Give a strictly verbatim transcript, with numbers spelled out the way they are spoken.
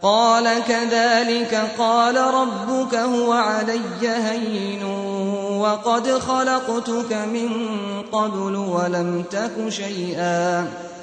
قال كذلك قال ربك هو علي هين وقد خلقتك من قبل ولم تك شيئا